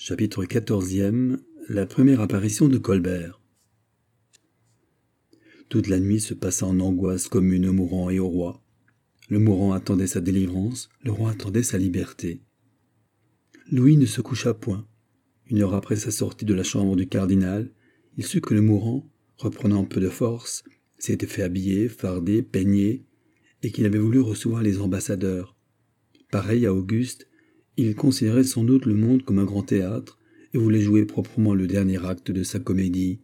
Chapitre 14e. La première apparition de Colbert. Toute la nuit se passa en angoisse commune au mourant et au roi. Le mourant attendait sa délivrance, le roi attendait sa liberté. Louis ne se coucha point. 1 heure après sa sortie de la chambre du cardinal, il sut que le mourant, reprenant un peu de force, s'était fait habiller, farder, peigner, et qu'il avait voulu recevoir les ambassadeurs. Pareil à Auguste, il considérait sans doute le monde comme un grand théâtre et voulait jouer proprement le dernier acte de sa comédie.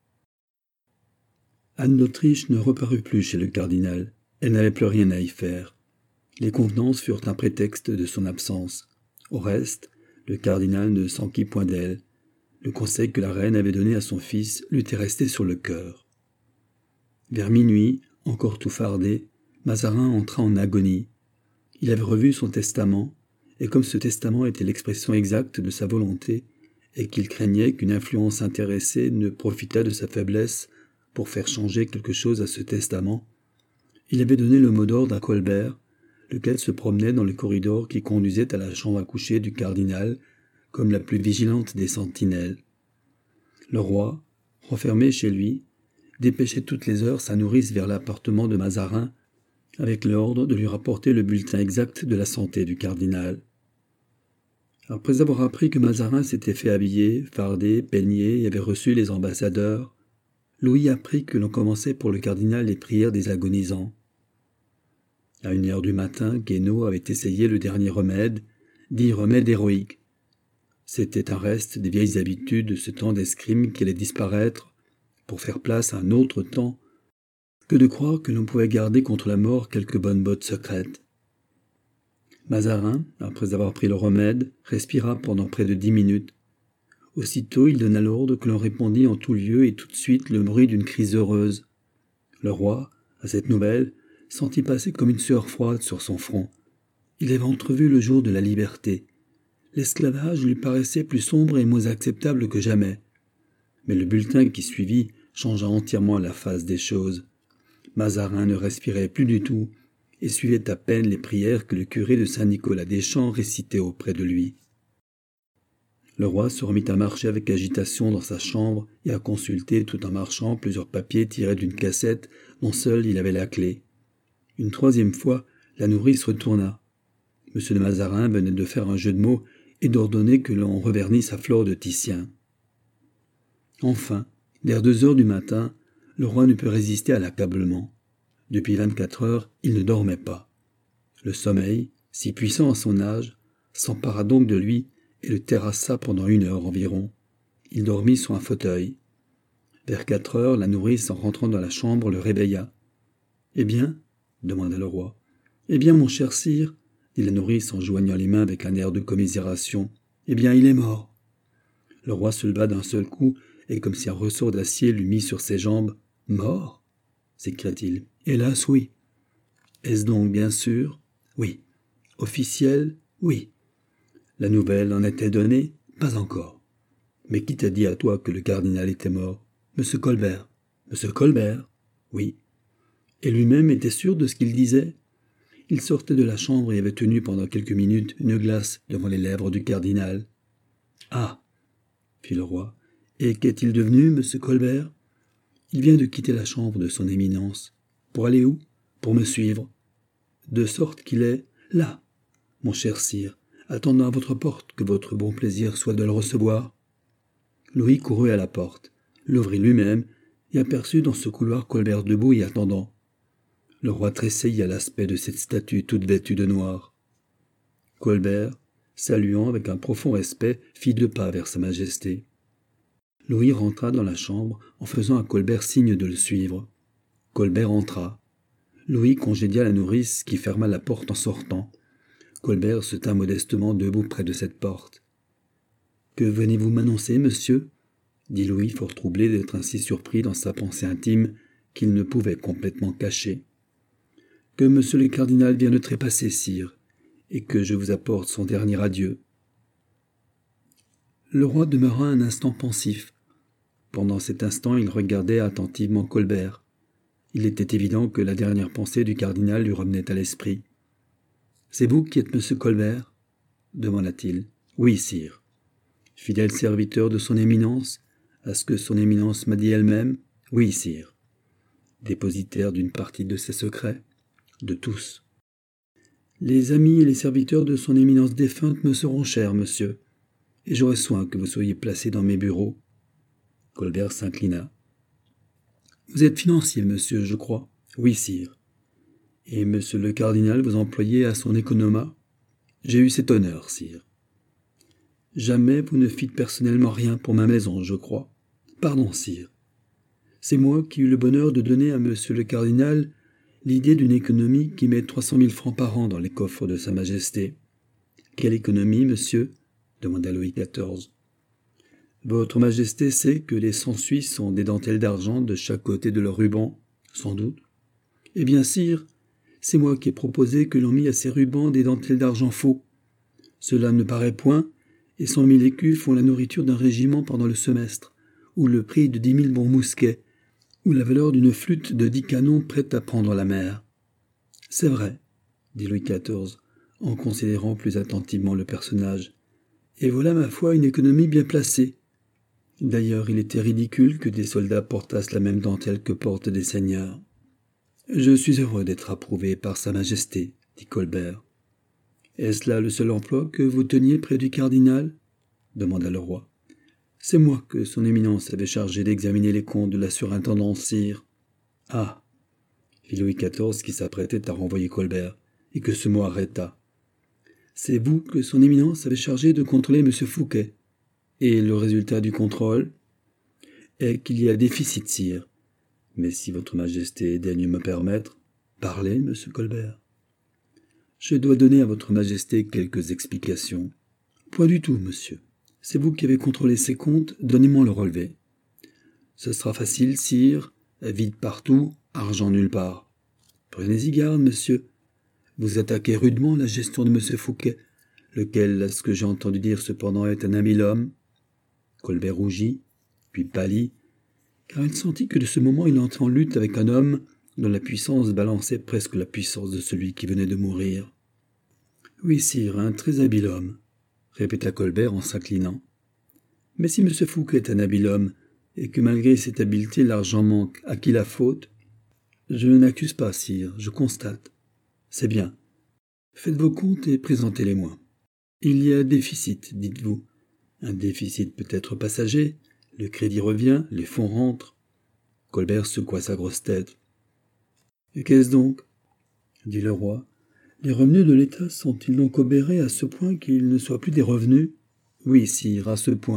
Anne d'Autriche ne reparut plus chez le cardinal. Elle n'avait plus rien à y faire. Les convenances furent un prétexte de son absence. Au reste, le cardinal ne s'enquit point d'elle. Le conseil que la reine avait donné à son fils lui était resté sur le cœur. Vers minuit, encore tout fardé, Mazarin entra en agonie. Il avait revu son testament, et comme ce testament était l'expression exacte de sa volonté, et qu'il craignait qu'une influence intéressée ne profitât de sa faiblesse pour faire changer quelque chose à ce testament, il avait donné le mot d'ordre à Colbert, lequel se promenait dans le corridor qui conduisait à la chambre à coucher du cardinal, comme la plus vigilante des sentinelles. Le roi, renfermé chez lui, dépêchait toutes les heures sa nourrice vers l'appartement de Mazarin, avec l'ordre de lui rapporter le bulletin exact de la santé du cardinal. Après avoir appris que Mazarin s'était fait habiller, farder, peigner et avait reçu les ambassadeurs, Louis apprit que l'on commençait pour le cardinal les prières des agonisants. À 1 heure du matin, Guénaud avait essayé le dernier remède, dit remède héroïque. C'était un reste des vieilles habitudes de ce temps d'escrime qui allait disparaître pour faire place à un autre temps que de croire que l'on pouvait garder contre la mort quelques bonnes bottes secrètes. Mazarin, après avoir pris le remède, respira pendant près de 10 minutes. Aussitôt, il donna l'ordre que l'on répandît en tout lieu et tout de suite le bruit d'une crise heureuse. Le roi, à cette nouvelle, sentit passer comme une sueur froide sur son front. Il avait entrevu le jour de la liberté. L'esclavage lui paraissait plus sombre et moins acceptable que jamais. Mais le bulletin qui suivit changea entièrement la face des choses. Mazarin ne respirait plus du tout et suivait à peine les prières que le curé de Saint-Nicolas-des-Champs récitait auprès de lui. Le roi se remit à marcher avec agitation dans sa chambre et à consulter tout en marchant plusieurs papiers tirés d'une cassette dont seul il avait la clé. Une 3e fois, la nourrice retourna. M. de Mazarin venait de faire un jeu de mots et d'ordonner que l'on revernisse à fleur de Titien. Enfin, vers 2 heures du matin, le roi ne put résister à l'accablement. Depuis 24 heures, il ne dormait pas. Le sommeil, si puissant à son âge, s'empara donc de lui et le terrassa pendant 1 heure environ. Il dormit sur un fauteuil. Vers 4 heures, la nourrice, en rentrant dans la chambre, le réveilla. « Eh bien ?» demanda le roi. « Eh bien, mon cher sire ?» dit la nourrice en joignant les mains avec un air de commisération. « Eh bien, il est mort. » Le roi se leva d'un seul coup, et comme si un ressort d'acier l'eût mis sur ses jambes. « Mort » s'écria-t-il. « Hélas, oui. » « Est-ce donc bien sûr ?»« Oui. »« Officiel ?»« Oui. » « La nouvelle en était donnée ?»« Pas encore. »« Mais qui t'a dit à toi que le cardinal était mort ?»« Monsieur Colbert. »« Monsieur Colbert ?»« Oui. » « Et lui-même était sûr de ce qu'il disait ?» Il sortait de la chambre et avait tenu pendant quelques minutes une glace devant les lèvres du cardinal. « Ah !» fit le roi. « Et qu'est-il devenu, monsieur Colbert ?»« Il vient de quitter la chambre de son éminence. »« Pour aller où ?»« Pour me suivre. »« De sorte qu'il est là, mon cher sire, attendant à votre porte que votre bon plaisir soit de le recevoir. » Louis courut à la porte, l'ouvrit lui-même et aperçut dans ce couloir Colbert debout y attendant. Le roi tressaillit à l'aspect de cette statue toute vêtue de noir. Colbert, saluant avec un profond respect, fit 2 pas vers sa majesté. Louis rentra dans la chambre en faisant à Colbert signe de le suivre. Colbert entra. Louis congédia la nourrice qui ferma la porte en sortant. Colbert se tint modestement debout près de cette porte. « Que venez-vous m'annoncer, monsieur ?» dit Louis, fort troublé d'être ainsi surpris dans sa pensée intime qu'il ne pouvait complètement cacher. « Que monsieur le cardinal vient de trépasser, sire, et que je vous apporte son dernier adieu. » Le roi demeura un instant pensif. Pendant cet instant, il regardait attentivement Colbert. Il était évident que la dernière pensée du cardinal lui revenait à l'esprit. « C'est vous qui êtes monsieur Colbert ?» demanda-t-il. « Oui, sire. » fidèle serviteur de son éminence, à ce que son éminence m'a dit elle-même, oui, sire. Dépositaire d'une partie de ses secrets, de tous. Les amis et les serviteurs de son éminence défunte me seront chers, monsieur, et j'aurai soin que vous soyez placé dans mes bureaux. Colbert s'inclina. Vous êtes financier, monsieur, je crois. Oui, sire. Et monsieur le cardinal vous employez à son économat? J'ai eu cet honneur, sire. Jamais vous ne fîtes personnellement rien pour ma maison, je crois. Pardon, sire. C'est moi qui eus le bonheur de donner à monsieur le cardinal l'idée d'une économie qui met 300 000 francs par an dans les coffres de Sa Majesté. Quelle économie, monsieur? Demanda Louis XIV. Votre Majesté sait que les cent suisses ont des dentelles d'argent de chaque côté de leur ruban, sans doute. Eh bien, sire, c'est moi qui ai proposé que l'on mît à ces rubans des dentelles d'argent faux. Cela ne paraît point, et 100 000 écus font la nourriture d'un régiment pendant le semestre, ou le prix de 10 000 bons mousquets, ou la valeur d'une flûte de 10 canons prête à prendre la mer. C'est vrai, dit Louis XIV, en considérant plus attentivement le personnage. Et voilà, ma foi, une économie bien placée. D'ailleurs, il était ridicule que des soldats portassent la même dentelle que portent des seigneurs. Je suis heureux d'être approuvé par Sa Majesté, dit Colbert. Est-ce là le seul emploi que vous teniez près du cardinal? Demanda le roi. C'est moi que son éminence avait chargé d'examiner les comptes de la surintendance, sire. Ah, fit Louis XIV qui s'apprêtait à renvoyer Colbert, et que ce mot arrêta. C'est vous que son éminence avait chargé de contrôler M. Fouquet. Et le résultat du contrôle est qu'il y a déficit, sire. Mais si votre Majesté daigne me permettre, parlez, monsieur Colbert. Je dois donner à votre Majesté quelques explications. Point du tout, monsieur. C'est vous qui avez contrôlé ces comptes, donnez-moi le relevé. Ce sera facile, sire. Vide partout, argent nulle part. Prenez-y garde, monsieur. Vous attaquez rudement la gestion de monsieur Fouquet, lequel, à ce que j'ai entendu dire cependant, est un habile homme. Colbert rougit, puis pâlit, car il sentit que de ce moment il entrait en lutte avec un homme dont la puissance balançait presque la puissance de celui qui venait de mourir. « Oui, sire, un très habile homme, » répéta Colbert en s'inclinant. « Mais si M. Fouquet est un habile homme, et que malgré cette habileté l'argent manque, à qui la faute? Je n'accuse pas, sire, je constate. C'est bien. Faites vos comptes et présentez-les-moi. Il y a déficit, dites-vous. Un déficit peut être passager, le crédit revient, les fonds rentrent. » Colbert secoua sa grosse tête. « Et qu'est-ce donc? » dit le roi. « Les revenus de l'État sont-ils donc obérés à ce point qu'ils ne soient plus des revenus? » ?»« Oui, sire, à ce point. »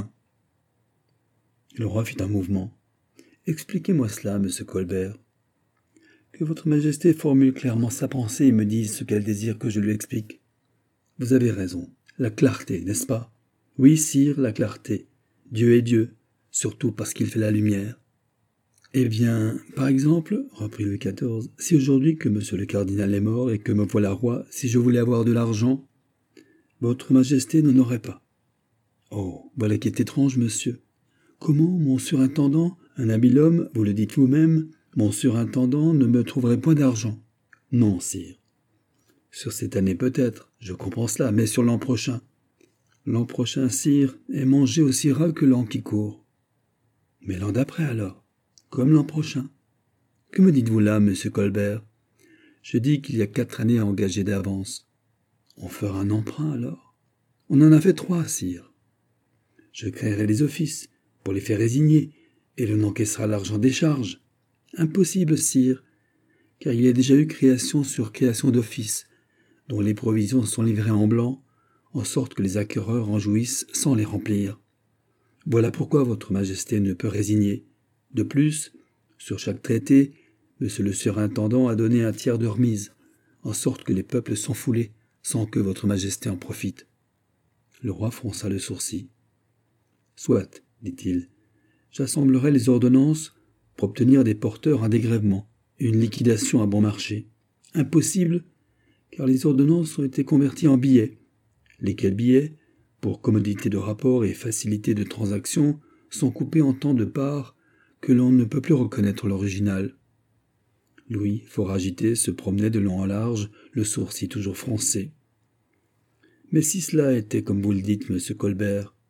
Le roi fit un mouvement. « Expliquez-moi cela, monsieur Colbert. » Que votre Majesté formule clairement sa pensée et me dise ce qu'elle désire que je lui explique. Vous avez raison. La clarté, n'est-ce pas? Oui, sire, la clarté. Dieu est Dieu, surtout parce qu'il fait la lumière. Eh bien, par exemple, reprit Louis XIV, si aujourd'hui que monsieur le cardinal est mort et que me voilà roi, si je voulais avoir de l'argent, votre Majesté n'en aurait pas. Oh, voilà qui est étrange, monsieur. Comment mon surintendant, un habile homme, vous le dites vous-même, mon surintendant ne me trouverait point d'argent? Non, sire. Sur cette année peut-être, je comprends cela, mais sur l'an prochain. L'an prochain, sire, est mangé aussi ras que l'an qui court. Mais l'an d'après alors, comme l'an prochain. Que me dites-vous là, monsieur Colbert? Je dis qu'il y a 4 années à engager d'avance. On fera un emprunt alors? On en a fait 3, sire. Je créerai des offices pour les faire résigner, et l'on encaissera l'argent des charges. Impossible, sire, car il y a déjà eu création sur création d'offices, dont les provisions sont livrées en blanc, en sorte que les acquéreurs en jouissent sans les remplir. Voilà pourquoi votre Majesté ne peut résigner. De plus, sur chaque traité, monsieur le surintendant a donné un tiers de remise, en sorte que les peuples sont foulés, sans que votre Majesté en profite. Le roi fronça le sourcil. « Soit, dit-il, j'assemblerai les ordonnances pour obtenir des porteurs un dégrèvement et une liquidation à bon marché. Impossible, car les ordonnances ont été converties en billets, lesquels billets, pour commodité de rapport et facilité de transaction, sont coupés en tant de parts que l'on ne peut plus reconnaître l'original. » Louis, fort agité, se promenait de long en large, le sourcil toujours froncé. « Mais si cela était comme vous le dites, monsieur Colbert,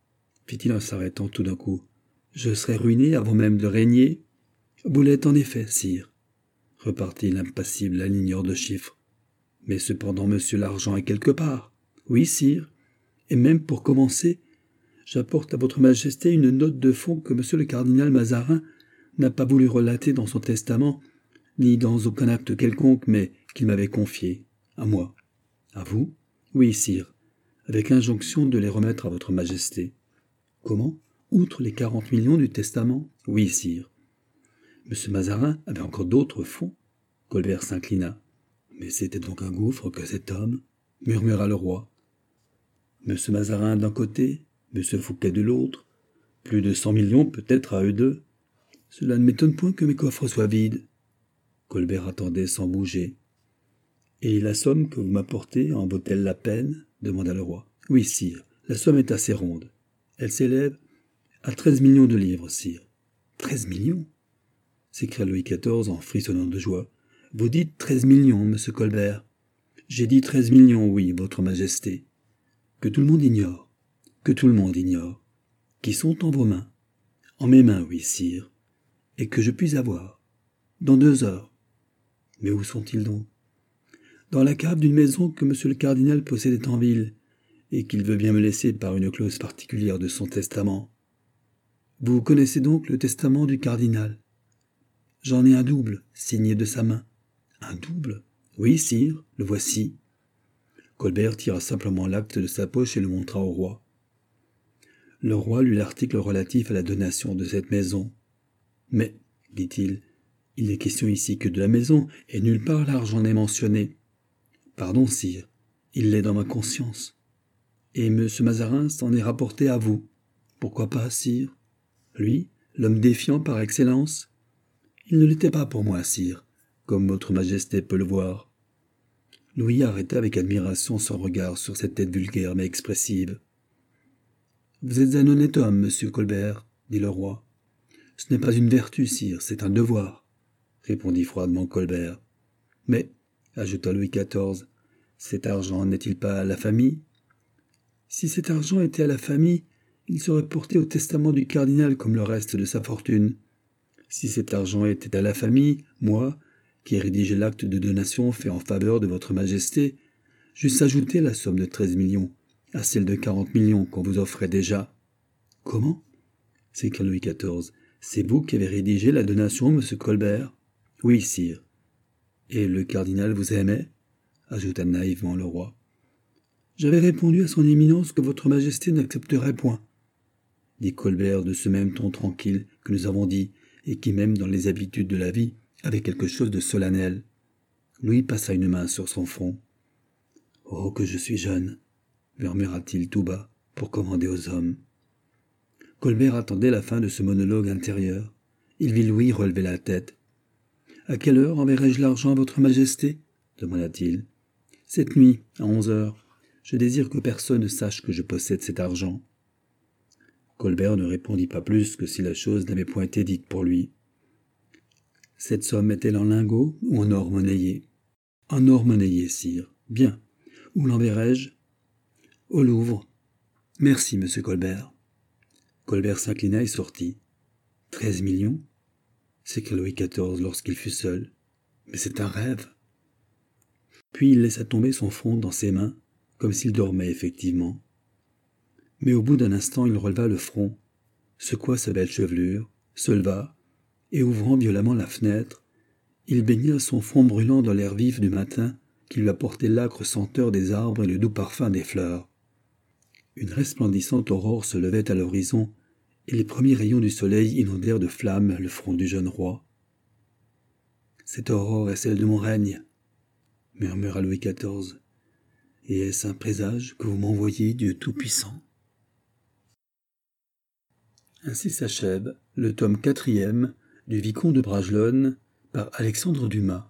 fit-il en s'arrêtant tout d'un coup. Je serais ruiné avant même de régner. Vous l'êtes en effet, sire, repartit l'impassible aligneur de chiffres. Mais cependant, monsieur, l'argent est quelque part. Oui, sire. Et même pour commencer, j'apporte à votre majesté une note de fonds que monsieur le cardinal Mazarin n'a pas voulu relater dans son testament, ni dans aucun acte quelconque, mais qu'il m'avait confié. À moi. À vous? Oui, sire, avec injonction de les remettre à votre majesté. Comment? Outre les 40 millions du testament? Oui, sire. Monsieur Mazarin avait encore d'autres fonds? Colbert s'inclina. Mais c'était donc un gouffre que cet homme, murmura le roi. Monsieur Mazarin d'un côté, monsieur Fouquet de l'autre, plus de 100 millions peut-être à eux deux. Cela ne m'étonne point que mes coffres soient vides. Colbert attendait sans bouger. Et la somme que vous m'apportez en vaut-elle la peine? Demanda le roi. Oui, sire, la somme est assez ronde. Elle s'élève à 13 millions de livres, sire. 13 millions? S'écria Louis XIV en frissonnant de joie. Vous dites 13 millions, monsieur Colbert. J'ai dit 13 millions, oui, votre majesté. Que tout le monde ignore. Que tout le monde ignore. Qui sont en vos mains. En mes mains, oui, sire. Et que je puis avoir. Dans 2 heures. Mais où sont-ils donc? Dans la cave d'une maison que monsieur le cardinal possédait en ville, et qu'il veut bien me laisser par une clause particulière de son testament. Vous connaissez donc le testament du cardinal? J'en ai un double, signé de sa main. Un double? Oui, sire, le voici. Colbert tira simplement l'acte de sa poche et le montra au roi. Le roi lut l'article relatif à la donation de cette maison. Mais, dit-il, il n'est question ici que de la maison, et nulle part l'argent n'est mentionné. Pardon, sire, il l'est dans ma conscience. Et M. Mazarin s'en est rapporté à vous. Pourquoi pas, sire? Lui, l'homme défiant par excellence? Il ne l'était pas pour moi, sire, comme votre majesté peut le voir. Louis arrêta avec admiration son regard sur cette tête vulgaire mais expressive. Vous êtes un honnête homme, monsieur Colbert, dit le roi. Ce n'est pas une vertu, sire, c'est un devoir, répondit froidement Colbert. Mais, ajouta Louis XIV, cet argent n'est-il pas à la famille? Si cet argent était à la famille, il serait porté au testament du cardinal comme le reste de sa fortune. Si cet argent était à la famille, moi, qui ai rédigé l'acte de donation fait en faveur de votre majesté, j'eusse ajouté la somme de 13 millions à celle de 40 millions qu'on vous offrait déjà. Comment? S'écria Louis XIV. C'est vous qui avez rédigé la donation, monsieur Colbert? Oui, sire. Et le cardinal vous aimait? Ajouta naïvement le roi. J'avais répondu à son éminence que votre majesté n'accepterait point, dit Colbert de ce même ton tranquille que nous avons dit, et qui même dans les habitudes de la vie avait quelque chose de solennel. Louis passa une main sur son front. « Oh, que je suis jeune !» murmura-t-il tout bas pour commander aux hommes. Colbert attendait la fin de ce monologue intérieur. Il vit Louis relever la tête. « À quelle heure enverrai-je l'argent à votre majesté ?» demanda-t-il. « Cette nuit, à 11 heures. Je désire que personne ne sache que je possède cet argent. » Colbert ne répondit pas plus que si la chose n'avait point été dite pour lui. « Cette somme est-elle en lingots ou en or monnayé ?»« En or monnayé, sire. Bien. Où l'enverrai-je ?»« Au Louvre. »« Merci, monsieur Colbert. » Colbert s'inclina et sortit. « 13 millions ?» s'écria Louis XIV lorsqu'il fut seul. « Mais c'est un rêve. » Puis il laissa tomber son front dans ses mains, comme s'il dormait effectivement. Mais au bout d'un instant, il releva le front, secoua sa belle chevelure, se leva, et ouvrant violemment la fenêtre, il baigna son front brûlant dans l'air vif du matin qui lui apportait l'âcre senteur des arbres et le doux parfum des fleurs. Une resplendissante aurore se levait à l'horizon, et les premiers rayons du soleil inondèrent de flammes le front du jeune roi. « Cette aurore est celle de mon règne, » murmura Louis XIV. « Et est-ce un présage que vous m'envoyez, Dieu Tout-Puissant ?» Ainsi s'achève le tome 4e du Vicomte de Bragelonne par Alexandre Dumas.